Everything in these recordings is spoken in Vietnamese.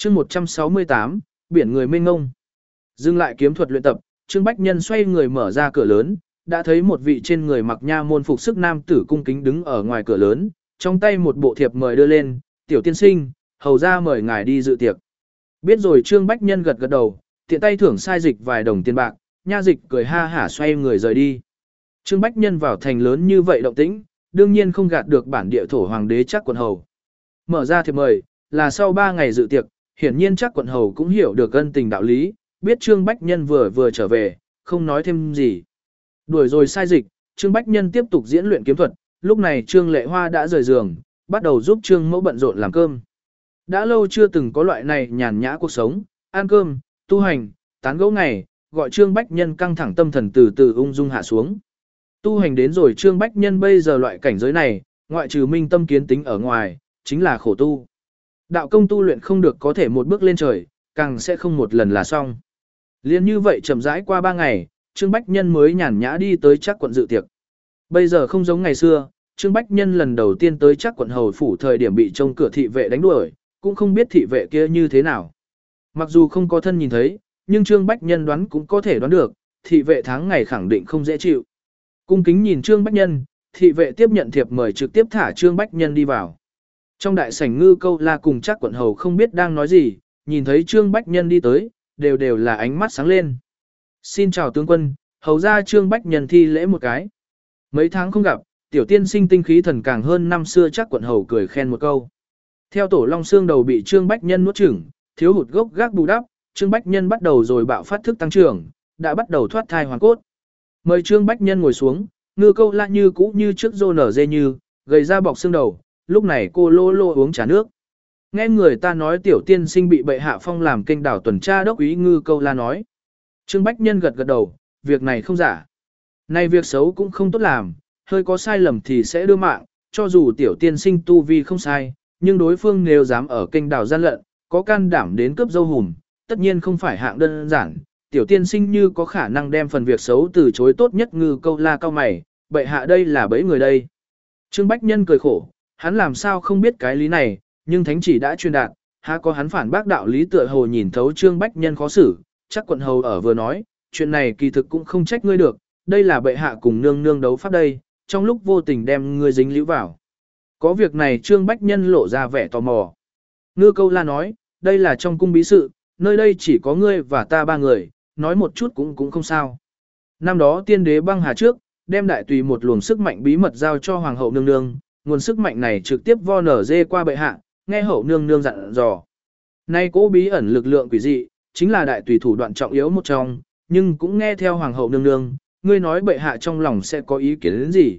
chương 168, biển người mênh ngông. Dừng lại kiếm thuật luyện tập, Trương Bách Nhân xoay người mở ra cửa lớn, đã thấy một vị trên người mặc nha môn phục sức nam tử cung kính đứng ở ngoài cửa lớn, trong tay một bộ thiệp mời đưa lên, "Tiểu tiên sinh, hầu ra mời ngài đi dự tiệc." Biết rồi, Trương Bách Nhân gật gật đầu, tiện tay thưởng sai dịch vài đồng tiền bạc, nha dịch cười ha hả xoay người rời đi. Trương Bách Nhân vào thành lớn như vậy động tĩnh, đương nhiên không gạt được bản địa thổ hoàng đế Trác Quận Hầu. Mở ra thiệp mời, là sau 3 ngày dự tiệc, hiển nhiên Trác Quận Hầu cũng hiểu được ân tình đạo lý, biết Trương Bách Nhân vừa trở về, không nói thêm gì. Đuổi rồi sai dịch, Trương Bách Nhân tiếp tục diễn luyện kiếm thuật, lúc này Trương Lệ Hoa đã rời giường, bắt đầu giúp Trương Mẫu bận rộn làm cơm. Đã lâu chưa từng có loại này nhàn nhã cuộc sống, ăn cơm, tu hành, tán gẫu ngày, gọi Trương Bách Nhân căng thẳng tâm thần từ từ ung dung hạ xuống. Tu hành đến rồi Trương Bách Nhân bây giờ loại cảnh giới này, ngoại trừ minh tâm kiến tính ở ngoài, chính là khổ tu. Đạo công tu luyện không được có thể một bước lên trời, càng sẽ không một lần là xong. Liên như vậy chậm rãi qua 3 ngày, Trương Bách Nhân mới nhàn nhã đi tới Trác quận dự tiệc. Bây giờ không giống ngày xưa, Trương Bách Nhân lần đầu tiên tới Trác quận hầu phủ thời điểm bị trông cửa thị vệ đánh đuổi, cũng không biết thị vệ kia như thế nào. Mặc dù không có thân nhìn thấy, nhưng Trương Bách Nhân đoán cũng có thể đoán được, thị vệ tháng ngày khẳng định không dễ chịu. Cung kính nhìn Trương Bách Nhân, thị vệ tiếp nhận thiệp mời trực tiếp thả Trương Bách Nhân đi vào. Trong đại sảnh Ngư Câu La cùng Trác quận hầu không biết đang nói gì, nhìn thấy Trương Bách Nhân đi tới, đều là ánh mắt sáng lên. "Xin chào tướng quân." Hầu ra Trương Bách Nhân thi lễ một cái. Mấy tháng không gặp, tiểu tiên sinh tinh khí thần càng hơn năm xưa, Trác quận hầu cười khen một câu. Theo tổ long xương đầu bị Trương Bách Nhân nuốt chửng, thiếu hụt gốc gác bù đắp, Trương Bách Nhân bắt đầu rồi bạo phát thức tăng trưởng, đã bắt đầu thoát thai hoàn cốt. Mời Trương Bách Nhân ngồi xuống, Ngư Câu La như cũ như trước rô nở dê như, gầy ra bọc xương đầu, lúc này cô lô lô uống trà nước. Nghe người ta nói tiểu tiên sinh bị bệ hạ phong làm kênh đảo tuần tra đốc úy, Ngư Câu La nói. Trương Bách Nhân gật gật đầu, việc này không giả. Này việc xấu cũng không tốt làm, hơi có sai lầm thì sẽ đưa mạng, cho dù tiểu tiên sinh tu vi không sai, nhưng đối phương nếu dám ở kênh đảo gian lận, có can đảm đến cướp dâu hùm, tất nhiên không phải hạng đơn giản. Tiểu tiên sinh như có khả năng đem phần việc xấu từ chối tốt nhất. Ngư Câu La cao mày, bệ hạ đây là bẫy người đây. Trương Bách Nhân cười khổ, hắn làm sao không biết cái lý này, nhưng thánh chỉ đã truyền đạt, há có hắn phản bác đạo lý. Tựa hồ nhìn thấu Trương Bách Nhân khó xử, Trác quận hầu ở vừa nói, chuyện này kỳ thực cũng không trách ngươi được, đây là bệ hạ cùng nương nương đấu pháp đây, trong lúc vô tình đem ngươi dính líu vào. Có việc này Trương Bách Nhân lộ ra vẻ tò mò. Ngư Câu La nói, đây là trong cung bí sự, nơi đây chỉ có ngươi và ta 3 người, nói một chút cũng không sao. Năm đó tiên đế băng hà trước, đem đại tùy một luồng sức mạnh bí mật giao cho hoàng hậu nương nương, nguồn sức mạnh này trực tiếp vo nở dê qua bệ hạ, nghe hậu nương nương dặn dò. Nay cố bí ẩn lực lượng quỷ dị, chính là đại tùy thủ đoạn trọng yếu một trong, nhưng cũng nghe theo hoàng hậu nương nương, ngươi nói bệ hạ trong lòng sẽ có ý kiến đến gì.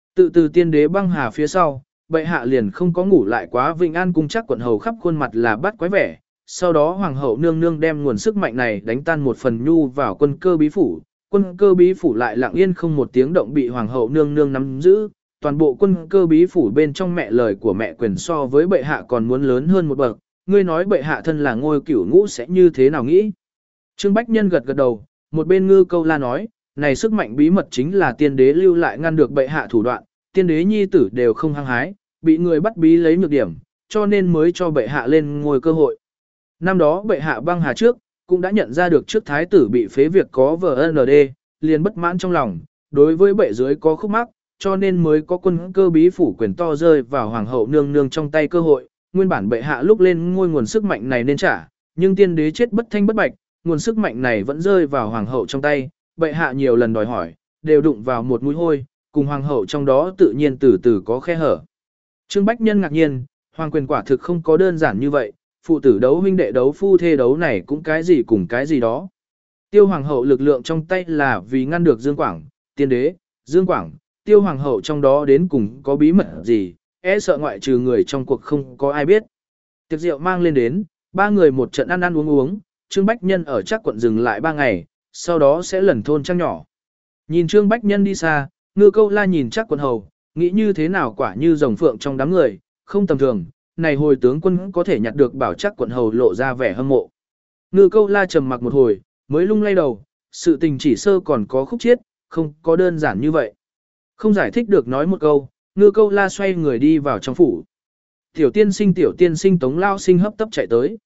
Từ tiên đế băng hà phía sau, bệ hạ liền không có ngủ lại quá. Vĩnh An cung Trác quận hầu khắp khuôn mặt là bắt quái vẻ, sau đó hoàng hậu nương nương đem nguồn sức mạnh này đánh tan một phần nhu vào quân cơ bí phủ, quân cơ bí phủ lại lặng yên không một tiếng động bị hoàng hậu nương nương nắm giữ, toàn bộ quân cơ bí phủ bên trong mẹ lời của mẹ quyền so với bệ hạ còn muốn lớn hơn một bậc, ngươi nói bệ hạ thân là ngôi cửu ngũ sẽ như thế nào nghĩ. Trương Bách Nhân gật gật đầu, một bên Ngư Câu La nói, này sức mạnh bí mật chính là tiên đế lưu lại ngăn được bệ hạ thủ đoạn, tiên đế nhi tử đều không hăng hái, bị người bắt bí lấy nhược điểm, cho nên mới cho bệ hạ lên ngôi cơ hội. Năm đó bệ hạ băng hà trước, cũng đã nhận ra được trước thái tử bị phế việc có VND, liền bất mãn trong lòng, đối với bệ dưới có khúc mắc, cho nên mới có quân cơ bí phủ quyền to rơi vào hoàng hậu nương nương trong tay cơ hội. Nguyên bản bệ hạ lúc lên ngôi nguồn sức mạnh này nên trả, nhưng tiên đế chết bất thanh bất bạch, nguồn sức mạnh này vẫn rơi vào hoàng hậu trong tay, bệ hạ nhiều lần đòi hỏi, đều đụng vào một mũi hôi, cùng hoàng hậu trong đó tự nhiên từ từ có khe hở. Trương Bách Nhân ngạc nhiên, hoàng quyền quả thực không có đơn giản như vậy, phụ tử đấu huynh đệ đấu phu thê đấu này cũng cái gì cùng cái gì đó. Tiêu hoàng hậu lực lượng trong tay là vì ngăn được Dương Quảng, tiên đế, Dương Quảng, Tiêu hoàng hậu trong đó đến cùng có bí mật gì, e sợ ngoại trừ người trong cuộc không có ai biết. Tiệc rượu mang lên đến, 3 người một trận ăn ăn uống uống, Trương Bách Nhân ở Trác quận dừng lại 3 ngày, sau đó sẽ lần thôn trang nhỏ. Nhìn Trương Bách Nhân đi xa, Ngư Câu La nhìn Trác quận hầu, nghĩ như thế nào quả như rồng phượng trong đám người, không tầm thường, này hồi tướng quân có thể nhặt được bảo Trác quận hầu lộ ra vẻ hâm mộ. Ngư Câu La trầm mặc một hồi, mới lung lay đầu, sự tình chỉ sơ còn có khúc chiết, không có đơn giản như vậy. Không giải thích được nói một câu, Ngư Câu La xoay người đi vào trong phủ. Tiểu tiên sinh Tống Lao Sinh hấp tấp chạy tới.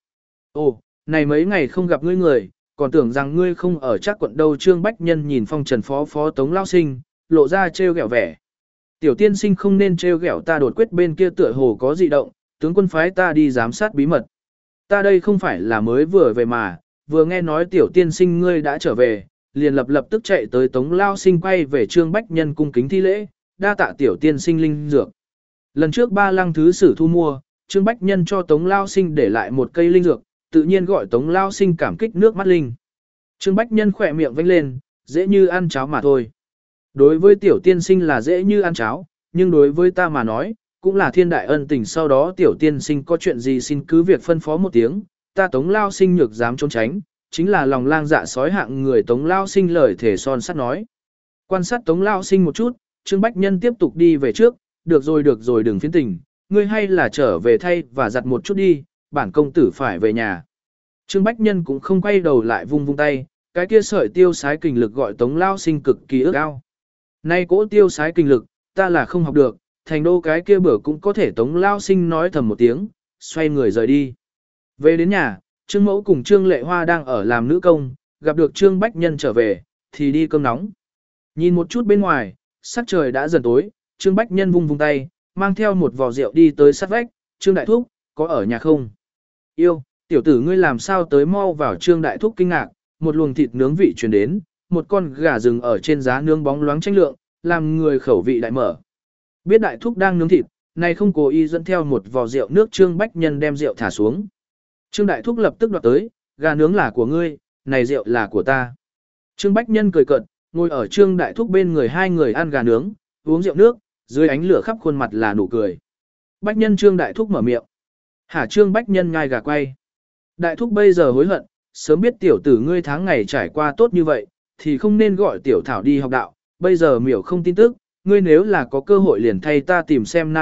Ồ, này mấy ngày không gặp ngươi người, còn tưởng rằng ngươi không ở chắc quận đâu. Trương Bách Nhân nhìn phong trần phó Tống Lao Sinh, lộ ra trêu ghẹo vẻ. Tiểu tiên sinh không nên trêu ghẹo ta, đột quyết bên kia tựa hồ có dị động, tướng quân phái ta đi giám sát bí mật. Ta đây không phải là mới vừa về mà, vừa nghe nói tiểu tiên sinh ngươi đã trở về, liền lập tức chạy tới Tống Lao Sinh quay về Trương Bách Nhân cung kính thi lễ, đa tạ tiểu tiên sinh linh dược. Lần trước ba lăng thứ sử thu mua, Trương Bách Nhân cho Tống Lao Sinh để lại một cây linh dược, tự nhiên gọi Tống Lao Sinh cảm kích nước mắt linh. Trương Bách Nhân khỏe miệng vênh lên, dễ như ăn cháo mà thôi. Đối với tiểu tiên sinh là dễ như ăn cháo, nhưng đối với ta mà nói, cũng là thiên đại ân tình. Sau đó tiểu tiên sinh có chuyện gì xin cứ việc phân phó một tiếng, ta Tống Lao Sinh nhược dám trốn tránh, chính là lòng lang dạ sói hạng người. Tống Lao Sinh lời thể son sắt nói. Quan sát Tống Lao Sinh một chút, Trương Bách Nhân tiếp tục đi về trước, được rồi đừng phiến tình, ngươi hay là trở về thay và giặt một chút đi, bản công tử phải về nhà. Trương Bách Nhân cũng không quay đầu lại, vung vung tay, cái kia sợi tiêu sái kình lực gọi Tống Lao Sinh cực kỳ ước ao. Nay cỗ tiêu sái kình lực, ta là không học được, thành đô cái kia bữa cũng có thể. Tống Lao Sinh nói thầm một tiếng, xoay người rời đi. Về đến nhà, Trương Mẫu cùng Trương Lệ Hoa đang ở làm nữ công, gặp được Trương Bách Nhân trở về, thì đi cơm nóng. Nhìn một chút bên ngoài, sắc trời đã dần tối, Trương Bách Nhân vung vung tay, mang theo một vò rượu đi tới sát vách. Trương Đại Thúc, có ở nhà không? Yêu, tiểu tử ngươi làm sao tới mau vào. Trương Đại Thúc kinh ngạc, một luồng thịt nướng vị truyền đến, một con gà rừng ở trên giá nướng bóng loáng tranh lượng, làm người khẩu vị đại mở. Biết Đại Thúc đang nướng thịt, này không cố ý dẫn theo một vò rượu nước. Trương Bách Nhân đem rượu thả xuống. Trương Đại Thúc lập tức đoạt tới, gà nướng là của ngươi, này rượu là của ta. Trương Bách Nhân cười cợt, ngồi ở Trương Đại Thúc bên người, hai người ăn gà nướng, uống rượu nước, dưới ánh lửa khắp khuôn mặt là nụ cười. Bách Nhân Trương Đại Thúc mở miệng. Hả? Trương Bách Nhân ngai gà quay. Đại Thúc bây giờ hối hận, sớm biết tiểu tử ngươi tháng ngày trải qua tốt như vậy, thì không nên gọi tiểu thảo đi học đạo, bây giờ miểu không tin tức, ngươi nếu là có cơ hội liền thay ta tìm xem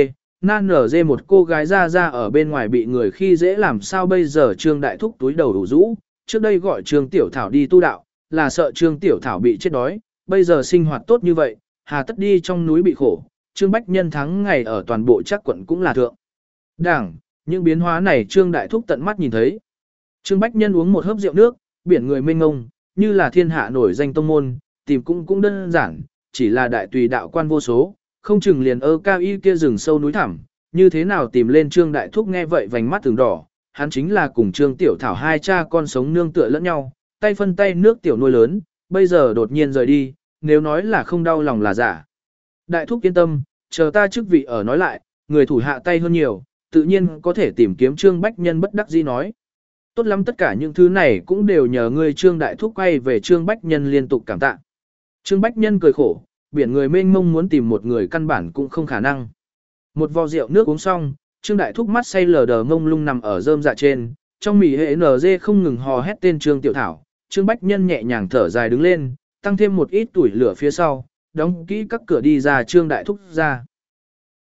Na nở dê một cô gái ra ở bên ngoài bị người khi dễ làm sao bây giờ. Trương Đại Thúc túi đầu đủ rũ, trước đây gọi Trương Tiểu Thảo đi tu đạo, là sợ Trương Tiểu Thảo bị chết đói, bây giờ sinh hoạt tốt như vậy, hà tất đi trong núi bị khổ. Trương Bách Nhân tháng ngày ở toàn bộ chắc quận cũng là thượng đảng, những biến hóa này Trương Đại Thúc tận mắt nhìn thấy. Trương Bách Nhân uống một hớp rượu nước, biển người mênh ngông, như là thiên hạ nổi danh tông môn, tìm cũng đơn giản, chỉ là đại tùy đạo quan vô số, không chừng liền cao y kia rừng sâu núi thẳm, như thế nào tìm lên. Trương Đại Thúc nghe vậy vành mắt từng đỏ, hắn chính là cùng Trương Tiểu Thảo hai cha con sống nương tựa lẫn nhau, tay phân tay nước tiểu nuôi lớn, bây giờ đột nhiên rời đi, nếu nói là không đau lòng là giả. Đại Thúc yên tâm, chờ ta chức vị ở nói lại, người thủ hạ tay hơn nhiều, tự nhiên có thể tìm kiếm. Trương Bách Nhân bất đắc dĩ nói. Tốt lắm, tất cả những thứ này cũng đều nhờ ngươi. Trương Đại Thúc quay về Trương Bách Nhân liên tục cảm tạ. Trương Bách Nhân cười khổ, biển người mênh mông muốn tìm một người căn bản cũng không khả năng. Một vò rượu nước uống xong, Trương Đại Thúc mắt say lờ đờ ngông lung nằm ở rơm dạ trên, trong mỉ hệ NG không ngừng hò hét tên Trương Tiểu Thảo. Trương Bách Nhân nhẹ nhàng thở dài đứng lên, tăng thêm một ít tuổi lửa phía sau, đóng kỹ các cửa đi ra. Trương Đại Thúc ra.